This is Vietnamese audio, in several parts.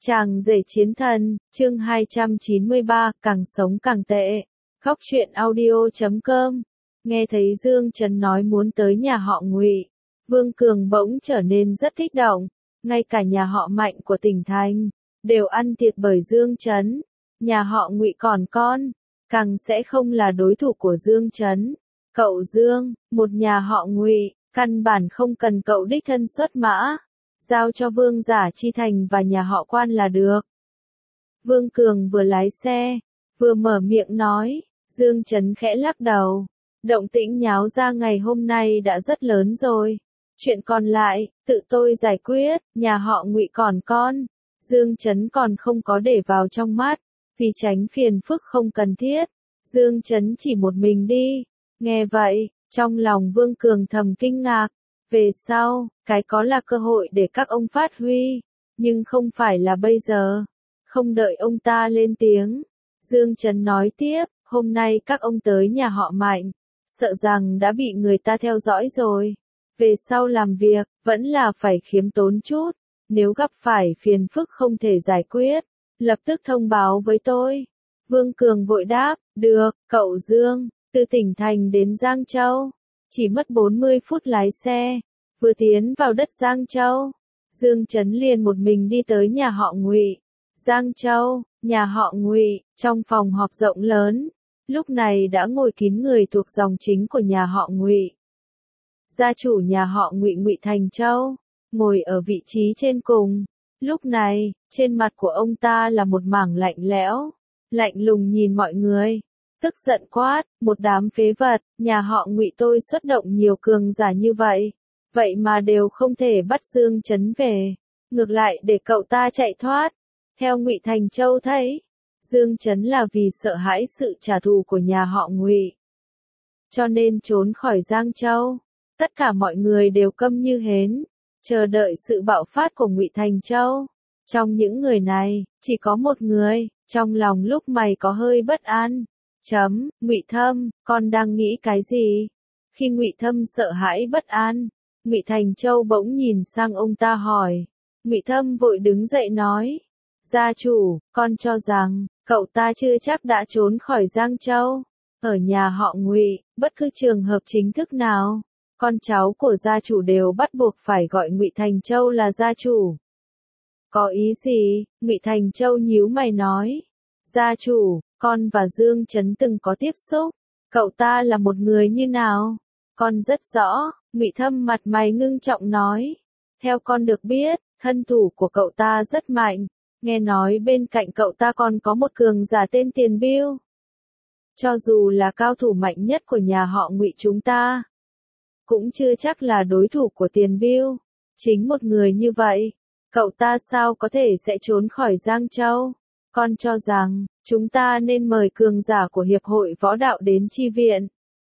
Chàng rể chiến thần, chương 293, càng sống càng tệ. Khóc chuyện audio.com. Nghe thấy Dương Trấn nói muốn tới nhà họ Ngụy, Vương Cường bỗng trở nên rất kích động. Ngay cả nhà họ Mạnh của tỉnh thành đều ăn tiệc bởi Dương Trấn. Nhà họ Ngụy còn con, càng sẽ không là đối thủ của Dương Trấn. Cậu Dương, một nhà họ Ngụy, căn bản không cần cậu đích thân xuất mã. Giao cho Vương Giả Chi Thành và nhà họ Quan là được. Vương Cường vừa lái xe, vừa mở miệng nói. Dương Trấn khẽ lắc đầu. Động tĩnh nháo ra ngày hôm nay đã rất lớn rồi. Chuyện còn lại, tự tôi giải quyết, nhà họ Ngụy còn con. Dương Trấn còn không có để vào trong mắt, vì tránh phiền phức không cần thiết. Dương Trấn chỉ một mình đi. Nghe vậy, trong lòng Vương Cường thầm kinh ngạc. Về sau, cái có là cơ hội để các ông phát huy, nhưng không phải là bây giờ. Không đợi ông ta lên tiếng, Dương Trấn nói tiếp, hôm nay các ông tới nhà họ Mạnh, sợ rằng đã bị người ta theo dõi rồi. Về sau làm việc, vẫn là phải khiêm tốn chút, nếu gặp phải phiền phức không thể giải quyết, lập tức thông báo với tôi. Vương Cường vội đáp, được, cậu Dương, từ tỉnh thành đến Giang Châu. Chỉ mất 40 phút lái xe, vừa tiến vào đất Giang Châu, Dương Trấn liền một mình đi tới nhà họ Ngụy. Giang Châu, nhà họ Ngụy, trong phòng họp rộng lớn, lúc này đã ngồi kín người thuộc dòng chính của nhà họ Ngụy. Gia chủ nhà họ Ngụy Ngụy Thành Châu, ngồi ở vị trí trên cùng. Lúc này, trên mặt của ông ta là một mảng lạnh lẽo, lạnh lùng nhìn mọi người. Tức giận quát, một đám phế vật, nhà họ Ngụy tôi xuất động nhiều cường giả như vậy, vậy mà đều không thể bắt Dương Trấn về, ngược lại để cậu ta chạy thoát. Theo Ngụy Thành Châu thấy, Dương Trấn là vì sợ hãi sự trả thù của nhà họ Ngụy, cho nên trốn khỏi Giang Châu. Tất cả mọi người đều câm như hến, chờ đợi sự bạo phát của Ngụy Thành Châu. Trong những người này, chỉ có một người, trong lòng lúc mày có hơi bất an. Ngụy Thâm, con đang nghĩ cái gì? Khi Ngụy Thâm sợ hãi bất an, Ngụy Thành Châu bỗng nhìn sang ông ta hỏi. Ngụy Thâm vội đứng dậy nói, gia chủ, con cho rằng, cậu ta chưa chắc đã trốn khỏi Giang Châu. Ở nhà họ Ngụy, bất cứ trường hợp chính thức nào, con cháu của gia chủ đều bắt buộc phải gọi Ngụy Thành Châu là gia chủ. Có ý gì? Ngụy Thành Châu nhíu mày nói. Gia chủ, con và Dương Trấn từng có tiếp xúc. Cậu ta là một người như nào? Con rất rõ. Ngụy Thâm mặt mày ngưng trọng nói. Theo con được biết, thân thủ của cậu ta rất mạnh. Nghe nói bên cạnh cậu ta còn có một cường giả tên Tiền Biêu. Cho dù là cao thủ mạnh nhất của nhà họ Ngụy chúng ta, cũng chưa chắc là đối thủ của Tiền Biêu. Chính một người như vậy, cậu ta sao có thể sẽ trốn khỏi Giang Châu? Con cho rằng, chúng ta nên mời cường giả của Hiệp hội Võ Đạo đến chi viện.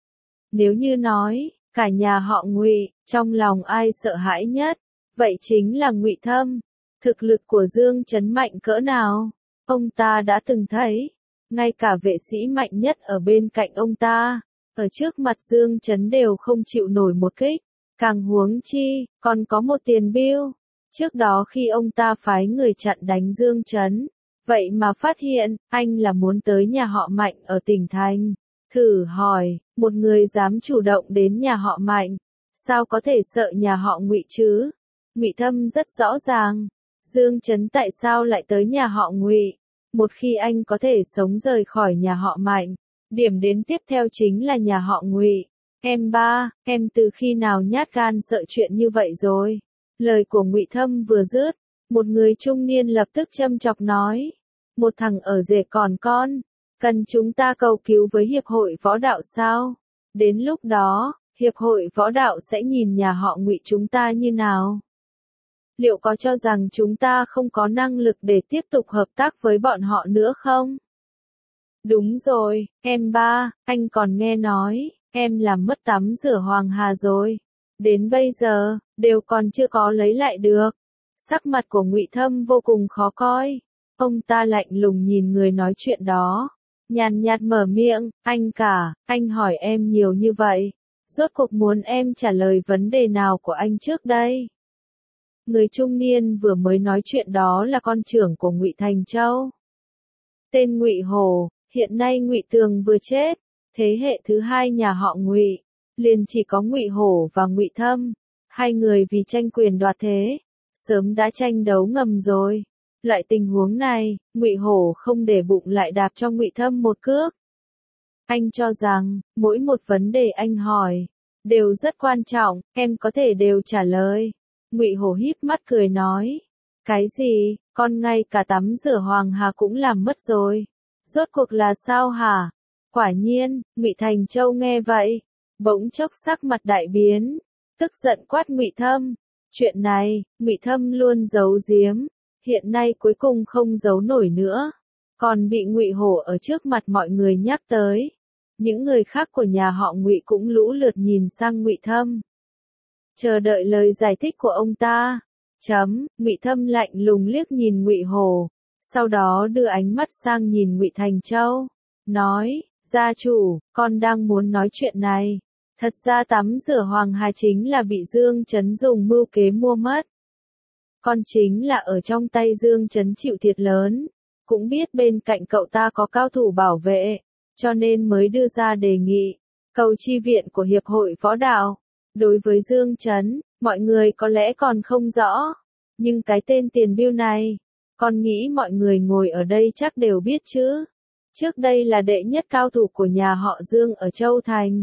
Nếu như nói, cả nhà họ Ngụy, trong lòng ai sợ hãi nhất, vậy chính là Ngụy Thâm. Thực lực của Dương Trấn mạnh cỡ nào, ông ta đã từng thấy. Ngay cả vệ sĩ mạnh nhất ở bên cạnh ông ta, ở trước mặt Dương Trấn đều không chịu nổi một kích. Càng huống chi, còn có một Tiền Biêu. Trước đó khi ông ta phái người chặn đánh Dương Trấn, vậy mà phát hiện, anh là muốn tới nhà họ Mạnh ở tỉnh thành. Thử hỏi, một người dám chủ động đến nhà họ Mạnh, sao có thể sợ nhà họ Ngụy chứ? Ngụy Thâm rất rõ ràng, Dương Trấn tại sao lại tới nhà họ Ngụy? Một khi anh có thể sống rời khỏi nhà họ Mạnh, điểm đến tiếp theo chính là nhà họ Ngụy. Em từ khi nào nhát gan sợ chuyện như vậy rồi? Lời của Ngụy Thâm vừa dứt, một người trung niên lập tức châm chọc nói. Một thằng ở rể còn con, cần chúng ta cầu cứu với Hiệp hội Võ Đạo sao? Đến lúc đó, Hiệp hội Võ Đạo sẽ nhìn nhà họ Ngụy chúng ta như nào? Liệu có cho rằng chúng ta không có năng lực để tiếp tục hợp tác với bọn họ nữa không? Đúng rồi, anh còn nghe nói, em làm mất tắm rửa Hoàng Hà rồi. Đến bây giờ, đều còn chưa có lấy lại được. Sắc mặt của Ngụy Thâm vô cùng khó coi. Ông ta lạnh lùng nhìn người nói chuyện đó. Nhàn nhạt mở miệng, anh hỏi em nhiều như vậy. Rốt cuộc muốn em trả lời vấn đề nào của anh trước đây? Người trung niên vừa mới nói chuyện đó là con trưởng của Ngụy Thành Châu. Tên Ngụy Hổ, hiện nay Ngụy Tường vừa chết, thế hệ thứ hai nhà họ Ngụy, liền chỉ có Ngụy Hổ và Ngụy Thâm, hai người vì tranh quyền đoạt thế, sớm đã tranh đấu ngầm rồi. Loại tình huống này, Ngụy Hổ không để bụng lại đạp cho Ngụy Thâm một cước. Anh cho rằng, mỗi một vấn đề anh hỏi, đều rất quan trọng, em có thể đều trả lời. Ngụy Hổ híp mắt cười nói, cái gì, con ngay cả tắm rửa Hoàng Hà cũng làm mất rồi. Rốt cuộc là sao hả? Quả nhiên, Ngụy Thành Châu nghe vậy, bỗng chốc sắc mặt đại biến, tức giận quát Ngụy Thâm. Chuyện này, Ngụy Thâm luôn giấu giếm, hiện nay cuối cùng không giấu nổi nữa, còn bị Ngụy Hổ ở trước mặt mọi người nhắc tới. Những người khác của nhà họ Ngụy cũng lũ lượt nhìn sang Ngụy Thâm, chờ đợi lời giải thích của ông ta. Ngụy Thâm lạnh lùng liếc nhìn Ngụy Hổ, sau đó đưa ánh mắt sang nhìn Ngụy Thành Châu, nói, gia chủ, con đang muốn nói chuyện này. Thật ra tắm rửa Hoàng Hà chính là bị Dương Chấn dùng mưu kế mua mất. Con chính là ở trong tay Dương Chấn chịu thiệt lớn, cũng biết bên cạnh cậu ta có cao thủ bảo vệ, cho nên mới đưa ra đề nghị, cầu chi viện của Hiệp hội Võ Đạo. Đối với Dương Chấn, mọi người có lẽ còn không rõ, nhưng cái tên Tiền Bưu này, con nghĩ mọi người ngồi ở đây chắc đều biết chứ. Trước đây là đệ nhất cao thủ của nhà họ Dương ở Châu Thành.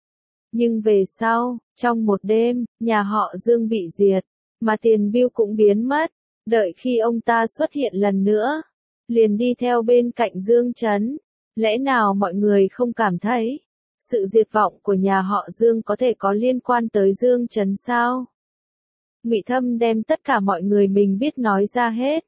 Nhưng về sau, trong một đêm, nhà họ Dương bị diệt, mà Tiền Bưu cũng biến mất. Đợi khi ông ta xuất hiện lần nữa, liền đi theo bên cạnh Dương Chấn. Lẽ nào mọi người không cảm thấy sự diệt vọng của nhà họ Dương có thể có liên quan tới Dương Chấn sao? Ngụy Thâm đem tất cả mọi người mình biết nói ra hết.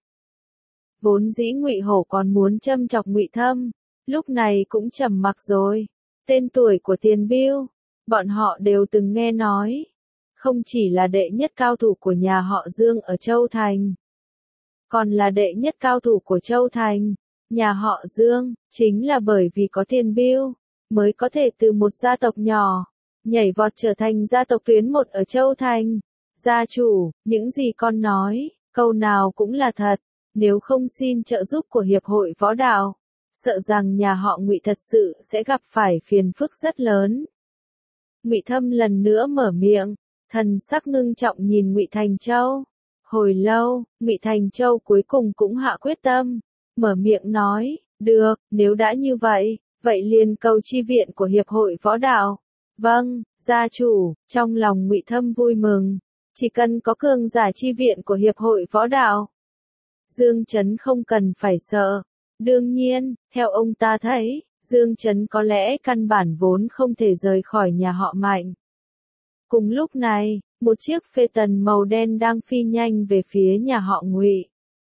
Vốn dĩ Ngụy Hổ còn muốn châm chọc Ngụy Thâm, lúc này cũng trầm mặc rồi. Tên tuổi của Tiền Bưu, bọn họ đều từng nghe nói, không chỉ là đệ nhất cao thủ của nhà họ Dương ở Châu Thành, còn là đệ nhất cao thủ của Châu Thành. Nhà họ Dương, chính là bởi vì có Tiền Bưu, mới có thể từ một gia tộc nhỏ, nhảy vọt trở thành gia tộc tuyến một ở Châu Thành. Gia chủ, những gì con nói, câu nào cũng là thật, nếu không xin trợ giúp của Hiệp hội Võ Đạo, sợ rằng nhà họ Ngụy thật sự sẽ gặp phải phiền phức rất lớn. Ngụy Thâm lần nữa mở miệng, thần sắc ngưng trọng nhìn Ngụy Thành Châu. Hồi lâu, Ngụy Thành Châu cuối cùng cũng hạ quyết tâm, mở miệng nói, được, nếu đã như vậy, vậy liền cầu chi viện của Hiệp hội Võ Đạo. Vâng, gia chủ, trong lòng Ngụy Thâm vui mừng, chỉ cần có cường giả chi viện của Hiệp hội Võ Đạo, Dương Chấn không cần phải sợ. Đương nhiên, theo ông ta thấy, Dương Chấn có lẽ căn bản vốn không thể rời khỏi nhà họ Mạnh. Cùng lúc này, một chiếc phê tần màu đen đang phi nhanh về phía nhà họ Ngụy.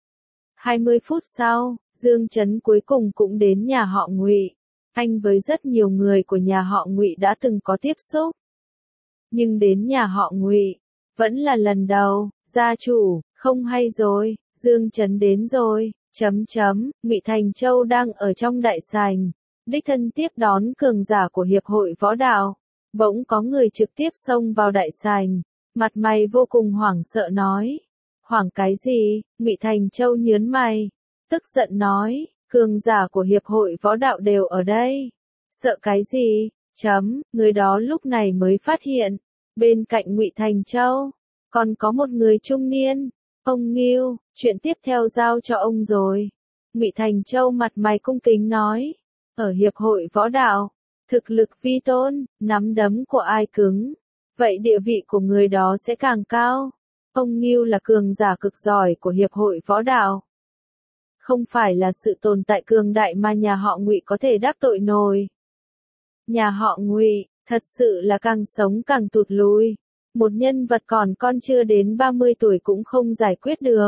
20 phút sau, Dương Chấn cuối cùng cũng đến nhà họ Ngụy. Anh với rất nhiều người của nhà họ Ngụy đã từng có tiếp xúc, nhưng đến nhà họ Ngụy vẫn là lần đầu. Gia chủ, không hay rồi, Dương Chấn đến rồi. Ngụy Thành Châu đang ở trong đại sảnh, đích thân tiếp đón cường giả của Hiệp hội Võ Đạo. Bỗng có người trực tiếp xông vào đại sảnh, mặt mày vô cùng hoảng sợ nói. Hoảng cái gì? Ngụy Thành Châu nhướng mày, tức giận nói, cường giả của Hiệp hội Võ Đạo đều ở đây. Sợ cái gì? Người đó lúc này mới phát hiện, bên cạnh Ngụy Thành Châu, còn có một người trung niên. Ông Ngưu, chuyện tiếp theo giao cho ông rồi. Ngụy Thành Châu mặt mày cung kính nói, ở Hiệp hội Võ Đạo, thực lực vi tôn, nắm đấm của ai cứng, vậy địa vị của người đó sẽ càng cao. Ông Ngưu là cường giả cực giỏi của Hiệp hội Võ Đạo. Không phải là sự tồn tại cường đại mà nhà họ Ngụy có thể đắc tội nổi. Nhà họ Ngụy, thật sự là càng sống càng tụt lùi. Một nhân vật còn con chưa đến 30 tuổi cũng không giải quyết được.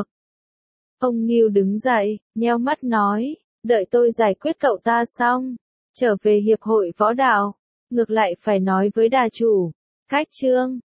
Ông Ngưu đứng dậy, nheo mắt nói, đợi tôi giải quyết cậu ta xong, trở về Hiệp hội Võ Đạo, ngược lại phải nói với đà chủ. Khách trương,